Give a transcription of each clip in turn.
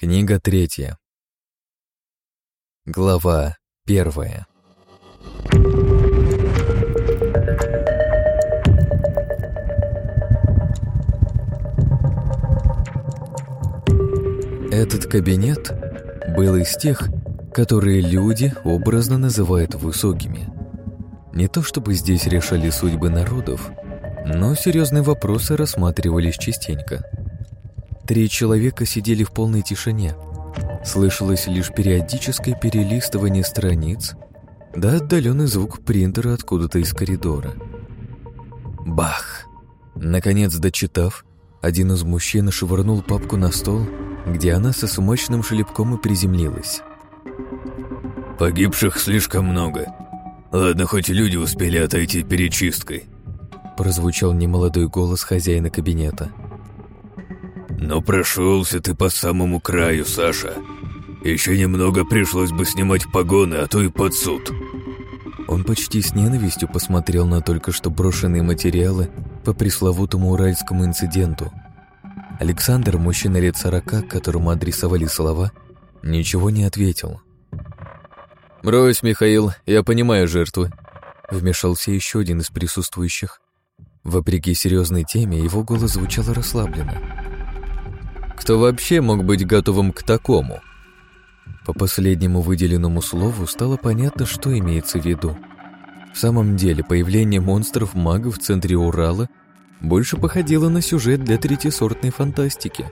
Книга 3. Глава 1. Этот кабинет был из тех, которые люди образно называют высокими. Не то чтобы здесь решали судьбы народов, но серьезные вопросы рассматривались частенько. 3 человека сидели в полной тишине. Слышалось лишь периодическое перелистывание страниц, да отдаленный звук принтера откуда-то из коридора. Бах! Наконец, дочитав, один из мужчин швырнул папку на стол, где она со смачным шлепком и приземлилась. «Погибших слишком много. Ладно, хоть люди успели отойти перед чисткой», прозвучал немолодой голос хозяина кабинета. «Но прошелся ты по самому краю, Саша. Еще немного пришлось бы снимать погоны, а то и под суд». Он почти с ненавистью посмотрел на только что брошенные материалы по пресловутому уральскому инциденту. Александр, мужчина лет 40, которому адресовали слова, ничего не ответил. «Брось, Михаил, я понимаю жертвы», — вмешался еще один из присутствующих. Вопреки серьезной теме, его голос звучал расслабленно. «Кто вообще мог быть готовым к такому?» По последнему выделенному слову стало понятно, что имеется в виду. В самом деле, появление монстров-магов в центре Урала больше походило на сюжет для третьесортной фантастики.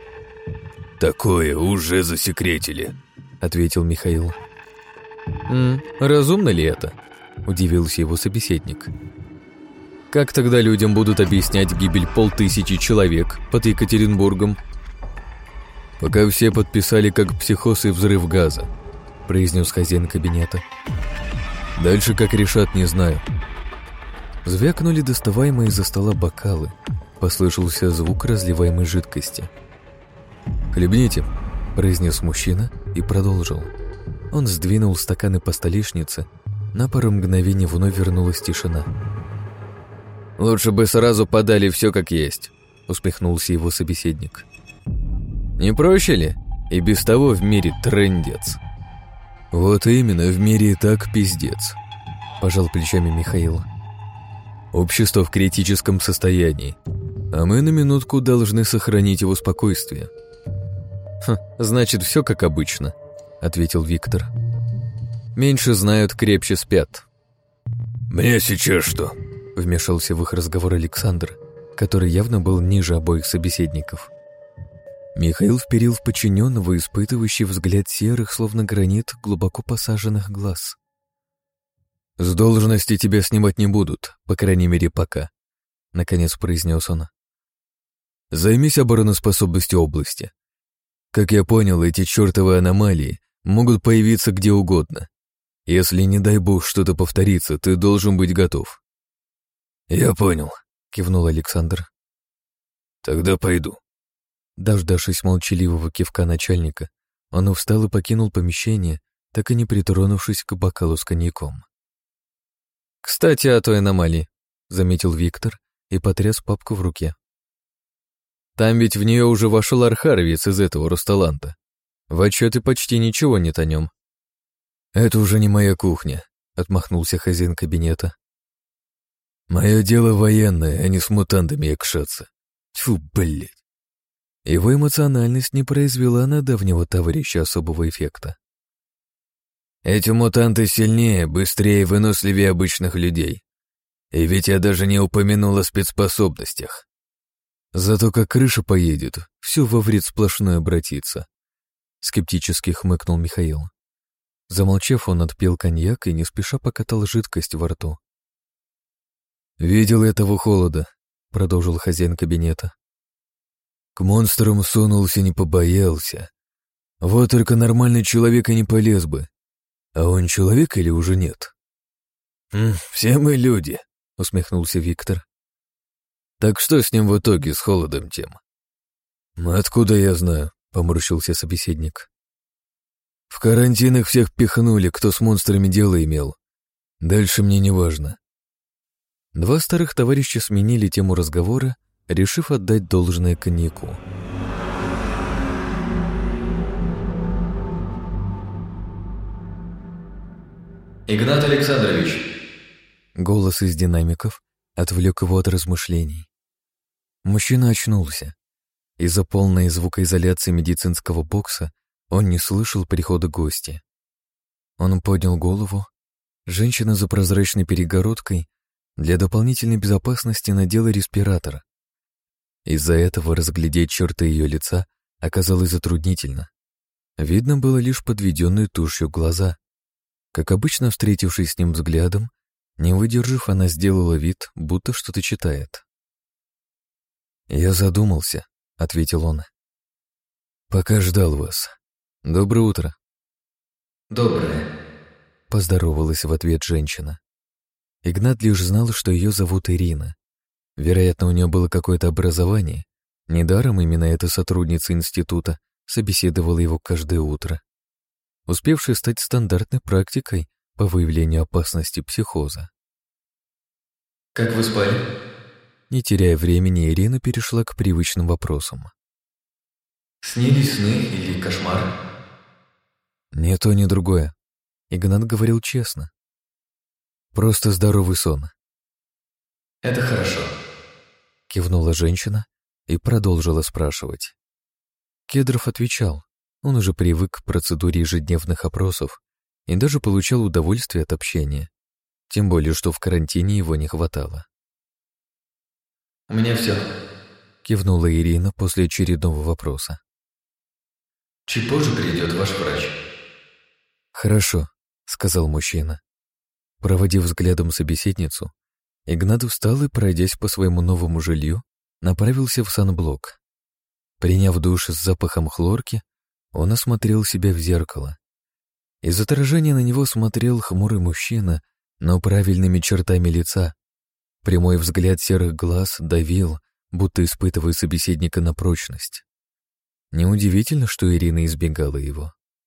«Такое уже засекретили», — ответил Михаил. Разумно ли это?» — удивился его собеседник. «Как тогда людям будут объяснять гибель 500 человек под Екатеринбургом?» «Пока все подписали как психоз и взрыв газа», — произнес хозяин кабинета. «Дальше как решат, не знаю». Звякнули доставаемые из-за стола бокалы. Послышался звук разливаемой жидкости. «Хлебните», — произнес мужчина и продолжил. Он сдвинул стаканы по столешнице. На пару мгновений вновь вернулась тишина. «Лучше бы сразу подали все как есть», — усмехнулся его собеседник. «Не проще ли? И без того в мире трындец». «Вот именно, в мире и так пиздец», — пожал плечами Михаил. «Общество в критическом состоянии, а мы на минутку должны сохранить его спокойствие». «Значит, все как обычно», — ответил Виктор. «Меньше знают, крепче спят». «Мне сейчас что?» — вмешался в их разговор Александр, который явно был ниже обоих собеседников. Михаил вперил в подчиненного испытывающий взгляд серых, словно гранит, глубоко посаженных глаз. «С должности тебя снимать не будут, по крайней мере, пока», — наконец произнес он. «Займись обороноспособностью области. Как я понял, эти чертовы аномалии могут появиться где угодно. Если, не дай бог, что-то повторится, ты должен быть готов». «Я понял», — кивнул Александр. «Тогда пойду». Дождавшись молчаливого кивка начальника, он встал и покинул помещение, так и не притронувшись к бокалу с коньяком. «Кстати, о той аномалии», — заметил Виктор и потряс папку в руке. «Там ведь в нее уже вошел архаровец из этого Росталанта. В отчете почти ничего нет о нем». «Это уже не моя кухня», — отмахнулся хозяин кабинета. «Мое дело военное, а не с мутантами якшаться. Тьфу, блядь». Его эмоциональность не произвела на давнего товарища особого эффекта. «Эти мутанты сильнее, быстрее и выносливее обычных людей. И ведь я даже не упомянул о спецспособностях. Зато как крыша поедет, все во вред сплошной обратится», — скептически хмыкнул Михаил. Замолчав, он отпил коньяк и не спеша покатал жидкость во рту. «Видел этого холода», — продолжил хозяин кабинета. «К монстрам сунулся, не побоялся. Вот только нормальный человек и не полез бы. А он человек или уже нет?» «Все мы люди», — усмехнулся Виктор. «Так что с ним в итоге, с холодом тем?» «Откуда я знаю?» — поморщился собеседник. «В карантин их всех пихнули, кто с монстрами дело имел. Дальше мне не важно». Два старых товарища сменили тему разговора, решив отдать должное коньяку. Игнат Александрович!» Голос из динамиков отвлек его от размышлений. Мужчина очнулся. Из-за полной звукоизоляции медицинского бокса он не слышал прихода гостя. Он поднял голову. Женщина за прозрачной перегородкой для дополнительной безопасности надела респиратор. Из-за этого разглядеть черты ее лица оказалось затруднительно. Видно было лишь подведенные тушью глаза. Как обычно, встретившись с ним взглядом, не выдержав, она сделала вид, будто что-то читает. «Я задумался», — ответил он. «Пока ждал вас. Доброе утро». «Доброе», — поздоровалась в ответ женщина. Игнат лишь знал, что ее зовут Ирина. Вероятно, у нее было какое-то образование. Недаром именно эта сотрудница института собеседовала его каждое утро, успевшая стать стандартной практикой по выявлению опасности психоза. «Как вы спали?» Не теряя времени, Ирина перешла к привычным вопросам. «Снились сны или кошмар?» «Ни то, ни другое», — Игнат говорил честно. «Просто здоровый сон». «Это хорошо», — кивнула женщина и продолжила спрашивать. Кедров отвечал. Он уже привык к процедуре ежедневных опросов и даже получал удовольствие от общения. Тем более, что в карантине его не хватало. «У меня все», — кивнула Ирина после очередного вопроса. «Чуть позже придет ваш врач». «Хорошо», — сказал мужчина. Проводив взглядом собеседницу, Игнат встал и, пройдясь по своему новому жилью, направился в санблок. Приняв душ с запахом хлорки, он осмотрел себя в зеркало. Из отражения на него смотрел хмурый мужчина, но правильными чертами лица. Прямой взгляд серых глаз давил, будто испытывая собеседника на прочность. Неудивительно, что Ирина избегала его.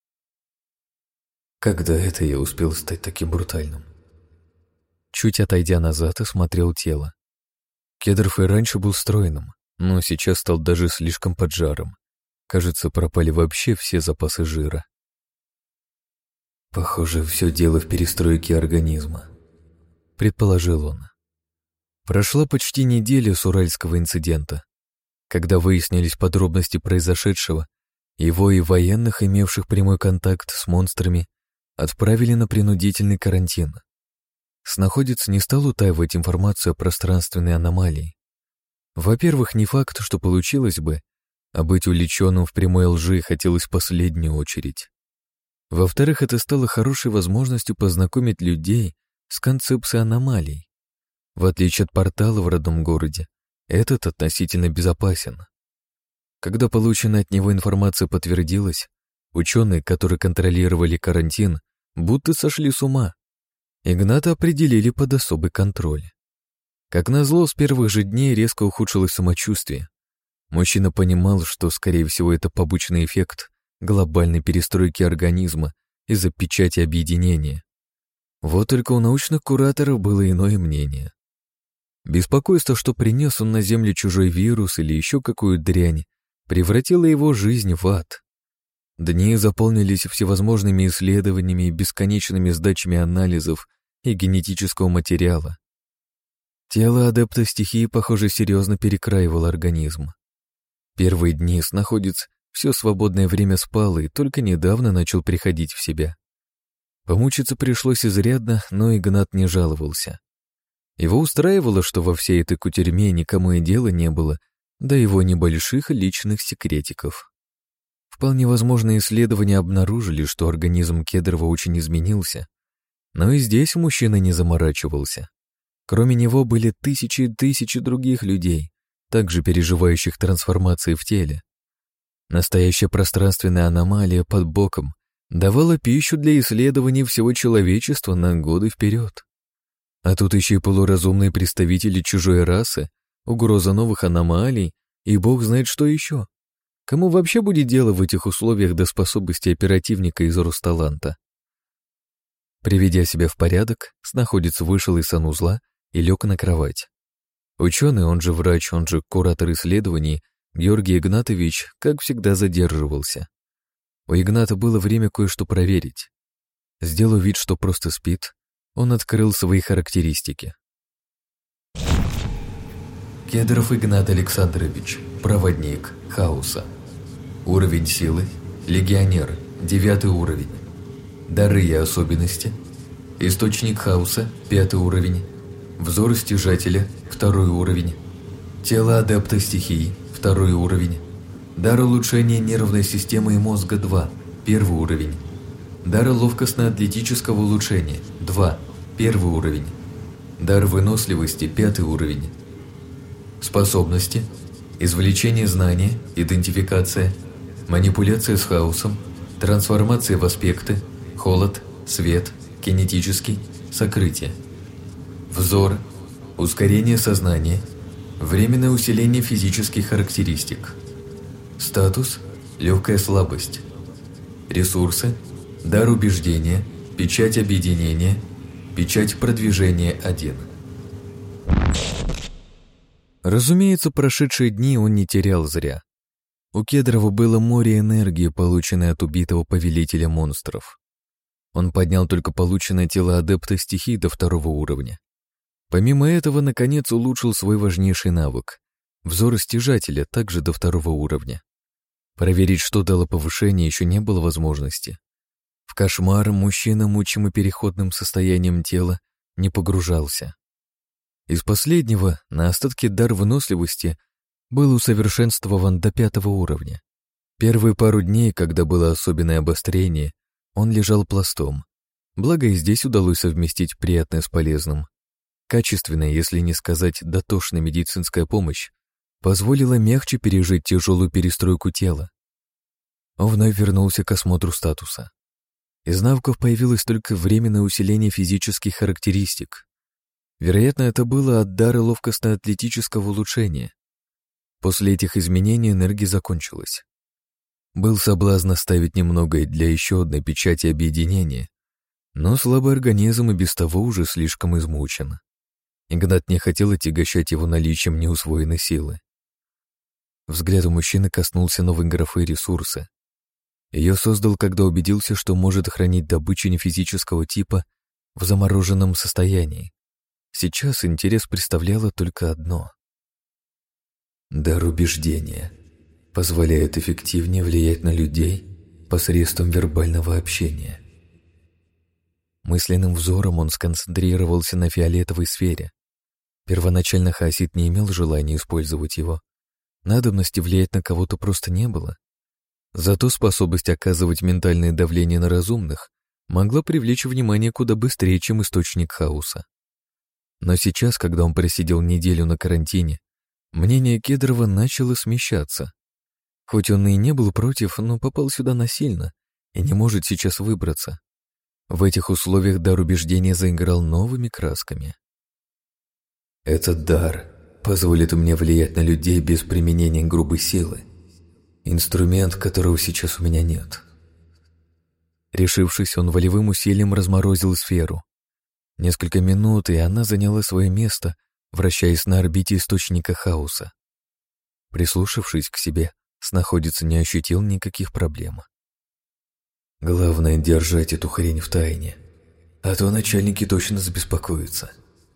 Когда это я успел стать таким брутальным? Чуть отойдя назад, осмотрел тело. Кедров и раньше был стройным, но сейчас стал даже слишком поджаром. Кажется, пропали вообще все запасы жира. Похоже, все дело в перестройке организма, предположил он. Прошла почти неделя с уральского инцидента. Когда выяснились подробности произошедшего, его и военных, имевших прямой контакт с монстрами, отправили на принудительный карантин. Снаходец не стал утаивать информацию о пространственной аномалии. Во-первых, не факт, что получилось бы, а быть увлеченным в прямой лжи хотелось в последнюю очередь. Во-вторых, это стало хорошей возможностью познакомить людей с концепцией аномалий. В отличие от портала в родном городе, этот относительно безопасен. Когда полученная от него информация подтвердилась, ученые, которые контролировали карантин, будто сошли с ума. Игната определили под особый контроль. Как назло, с первых же дней резко ухудшилось самочувствие. Мужчина понимал, что, скорее всего, это побочный эффект глобальной перестройки организма из-за печати объединения. Вот только у научных кураторов было иное мнение. Беспокойство, что принес он на Землю чужой вирус или еще какую дрянь, превратило его жизнь в ад. Дни заполнились всевозможными исследованиями и бесконечными сдачами анализов и генетического материала. Тело адепта стихии, похоже, серьезно перекраивало организм. Первые дни снаходец все свободное время спал и только недавно начал приходить в себя. Помучиться пришлось изрядно, но Игнат не жаловался. Его устраивало, что во всей этой кутерьме никому и дела не было до его небольших личных секретиков. Вполне возможно, исследования обнаружили, что организм Кедрова очень изменился, но и здесь мужчина не заморачивался. Кроме него были тысячи и тысячи других людей, также переживающих трансформации в теле. Настоящая пространственная аномалия под боком давала пищу для исследований всего человечества на годы вперед. А тут еще и полуразумные представители чужой расы, угроза новых аномалий и бог знает что еще. Кому вообще будет дело в этих условиях до способности оперативника из Русталанта? Приведя себя в порядок, снаходец вышел из санузла и лег на кровать. Ученый, он же врач, он же куратор исследований, Георгий Игнатович, как всегда, задерживался. У Игната было время кое-что проверить. Сделав вид, что просто спит, он открыл свои характеристики. Кедров Игнат Александрович, проводник хаоса. Уровень силы – легионер, 9 уровень. Дары и особенности – источник хаоса, 5 уровень. Взор стяжателя, 2 уровень. Тело адепта стихий, 2 уровень. Дар улучшения нервной системы и мозга 2, 1 уровень. Дар ловкостно-атлетического улучшения 2, 1 уровень. Дар выносливости 5 уровень. Способности: извлечение знания, идентификация, манипуляция с хаосом, трансформация в аспекты, холод, свет, кинетический, сокрытие. Взор, ускорение сознания, временное усиление физических характеристик. Статус – легкая слабость. Ресурсы – дар убеждения, печать объединения, печать продвижения 1. Разумеется, прошедшие дни он не терял зря. У Кедрова было море энергии, полученной от убитого повелителя монстров. Он поднял только полученное тело адепта стихий до 2 уровня. Помимо этого, наконец улучшил свой важнейший навык — взор стяжателя, также до 2 уровня. Проверить, что дало повышение, еще не было возможности. В кошмар мужчина, мучимый переходным состоянием тела, не погружался. Из последнего на остатки дар выносливости был усовершенствован до 5 уровня. Первые пару дней, когда было особенное обострение, он лежал пластом. Благо и здесь удалось совместить приятное с полезным. Качественная, если не сказать дотошная медицинская помощь, позволила мягче пережить тяжелую перестройку тела. Он вновь вернулся к осмотру статуса. Из навыков появилось только временное усиление физических характеристик. Вероятно, это было от дара ловкостно-атлетического улучшения. После этих изменений энергия закончилась. Был соблазн оставить немного и для еще одной печати объединения, но слабый организм и без того уже слишком измучен. Игнат не хотел отягощать его наличием неусвоенной силы. Взгляд у мужчины коснулся новой графы ресурсы. Ее создал, когда убедился, что может хранить добычу нефизического типа в замороженном состоянии. Сейчас интерес представляло только одно. Дар убеждения позволяет эффективнее влиять на людей посредством вербального общения. Мысленным взором он сконцентрировался на фиолетовой сфере. Первоначально хаосит не имел желания использовать его. Надобности влиять на кого-то просто не было. Зато способность оказывать ментальное давление на разумных могла привлечь внимание куда быстрее, чем источник хаоса. Но сейчас, когда он просидел неделю на карантине, мнение Кедрова начало смещаться. Хоть он и не был против, но попал сюда насильно и не может сейчас выбраться. В этих условиях дар убеждения заиграл новыми красками. Этот дар позволит мне влиять на людей без применения грубой силы. Инструмент, которого сейчас у меня нет. Решившись, он волевым усилием разморозил сферу. Несколько минут, и она заняла свое место, вращаясь на орбите источника хаоса. Прислушавшись к себе, снаходец не ощутил никаких проблем. Главное — держать эту хрень в тайне, а то начальники точно забеспокоятся.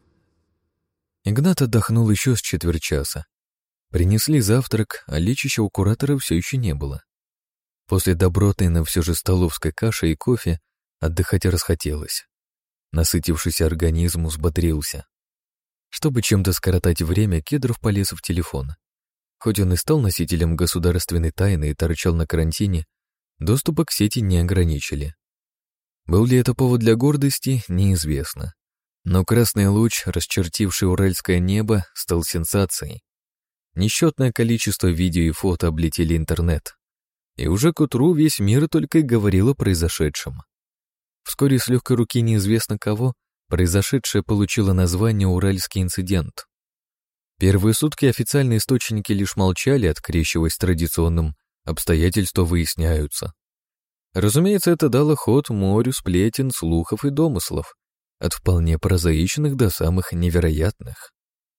Игнат отдохнул еще с четверть часа. Принесли завтрак, а лечащего куратора все еще не было. После добротной, но все же столовской каши и кофе отдыхать расхотелось. Насытившийся организм взбодрился. Чтобы чем-то скоротать время, Кедров полез в телефон. Хоть он и стал носителем государственной тайны и торчал на карантине, доступа к сети не ограничили. Был ли это повод для гордости, неизвестно. Но красный луч, расчертивший уральское небо, стал сенсацией. Несчетное количество видео и фото облетели интернет. И уже к утру весь мир только и говорил о произошедшем. Вскоре с легкой руки неизвестно кого произошедшее получило название «Уральский инцидент». Первые сутки официальные источники лишь молчали, открещиваясь традиционным «обстоятельства выясняются». Разумеется, это дало ход морю сплетен, слухов и домыслов, от вполне прозаичных до самых невероятных.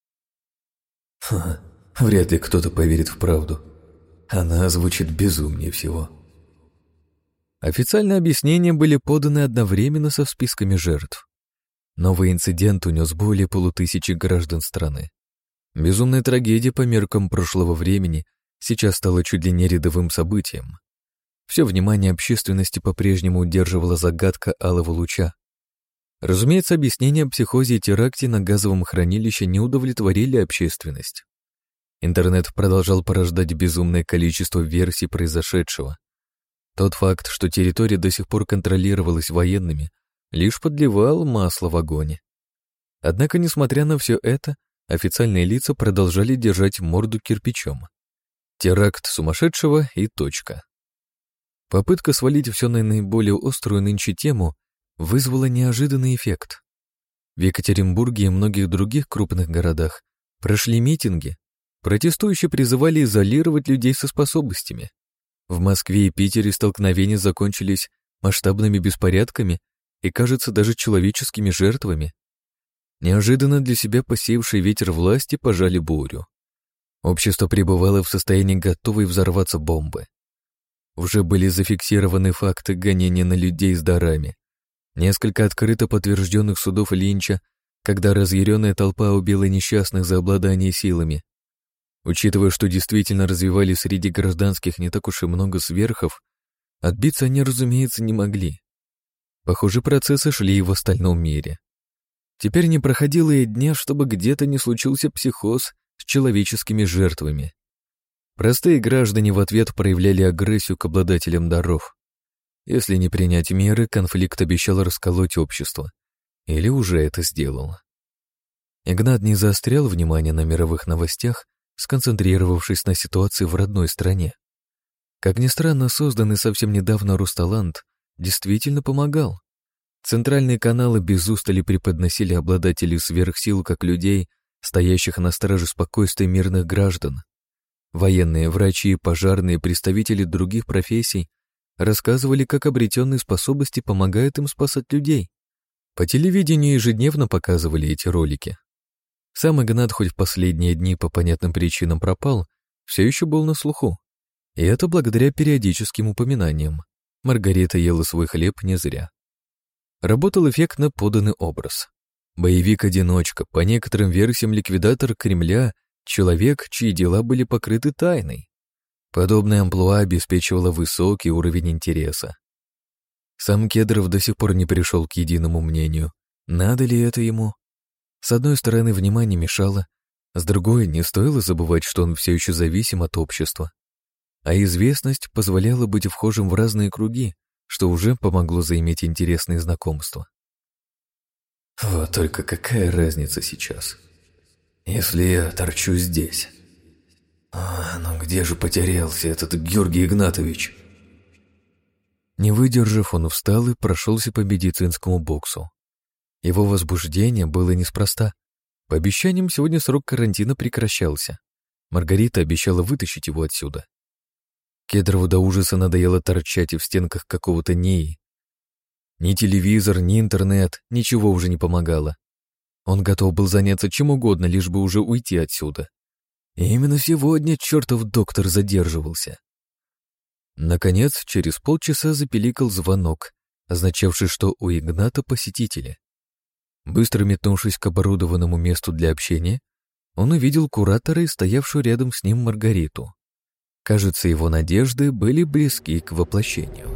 Вряд ли кто-то поверит в правду. Она звучит безумнее всего. Официальные объяснения были поданы одновременно со списками жертв. Новый инцидент унес более 500 граждан страны. Безумная трагедия по меркам прошлого времени сейчас стала чуть ли не рядовым событием. Все внимание общественности по-прежнему удерживала загадка алого луча. Разумеется, объяснения о психозе и теракте на газовом хранилище не удовлетворили общественность. Интернет продолжал порождать безумное количество версий произошедшего. Тот факт, что территория до сих пор контролировалась военными, лишь подливал масло в огонь. Однако, несмотря на все это, официальные лица продолжали держать морду кирпичом. Теракт сумасшедшего и точка. Попытка свалить все на наиболее острую нынче тему вызвала неожиданный эффект. В Екатеринбурге и многих других крупных городах прошли митинги. Протестующие призывали изолировать людей со способностями. В Москве и Питере столкновения закончились масштабными беспорядками и, кажется, даже человеческими жертвами. Неожиданно для себя посеявший ветер власти пожали бурю. Общество пребывало в состоянии готовой взорваться бомбы. Уже были зафиксированы факты гонения на людей с дарами. Несколько открыто подтвержденных судов линча, когда разъяренная толпа убила несчастных за обладание силами. Учитывая, что действительно развивали среди гражданских не так уж и много сверхов, отбиться они, разумеется, не могли. Похоже, процессы шли и в остальном мире. Теперь не проходило и дня, чтобы где-то не случился психоз с человеческими жертвами. Простые граждане в ответ проявляли агрессию к обладателям даров. Если не принять меры, конфликт обещал расколоть общество. Или уже это сделал. Игнат не заострял внимание на мировых новостях, сконцентрировавшись на ситуации в родной стране. Как ни странно, созданный совсем недавно Русталант действительно помогал. Центральные каналы без устали преподносили обладателей сверхсил как людей, стоящих на страже спокойствия мирных граждан. Военные, врачи, пожарные, представители других профессий рассказывали, как обретенные способности помогают им спасать людей. По телевидению ежедневно показывали эти ролики. Сам Игнат, хоть в последние дни по понятным причинам пропал, все еще был на слуху. И это благодаря периодическим упоминаниям. Маргарита ела свой хлеб не зря. Работал эффектно поданный образ. Боевик-одиночка, по некоторым версиям ликвидатор Кремля, человек, чьи дела были покрыты тайной. Подобное амплуа обеспечивало высокий уровень интереса. Сам Кедров до сих пор не пришел к единому мнению, надо ли это ему. С одной стороны, внимание мешало, с другой, не стоило забывать, что он все еще зависим от общества. А известность позволяла быть вхожим в разные круги, что уже помогло заиметь интересные знакомства. Вот только какая разница сейчас, если я торчу здесь? Ну где же потерялся этот Георгий Игнатович? Не выдержав, он встал и прошелся по медицинскому боксу. Его возбуждение было неспроста. По обещаниям, сегодня срок карантина прекращался. Маргарита обещала вытащить его отсюда. Кедрову до ужаса надоело торчать в стенках какого-то НИИ. Ни телевизор, ни интернет, ничего уже не помогало. Он готов был заняться чем угодно, лишь бы уже уйти отсюда. И именно сегодня чертов доктор задерживался. Наконец, через полчаса запиликал звонок, означавший, что у Игната посетители. Быстро метнувшись к оборудованному месту для общения, он увидел куратора и стоявшую рядом с ним Маргариту. Кажется, его надежды были близки к воплощению.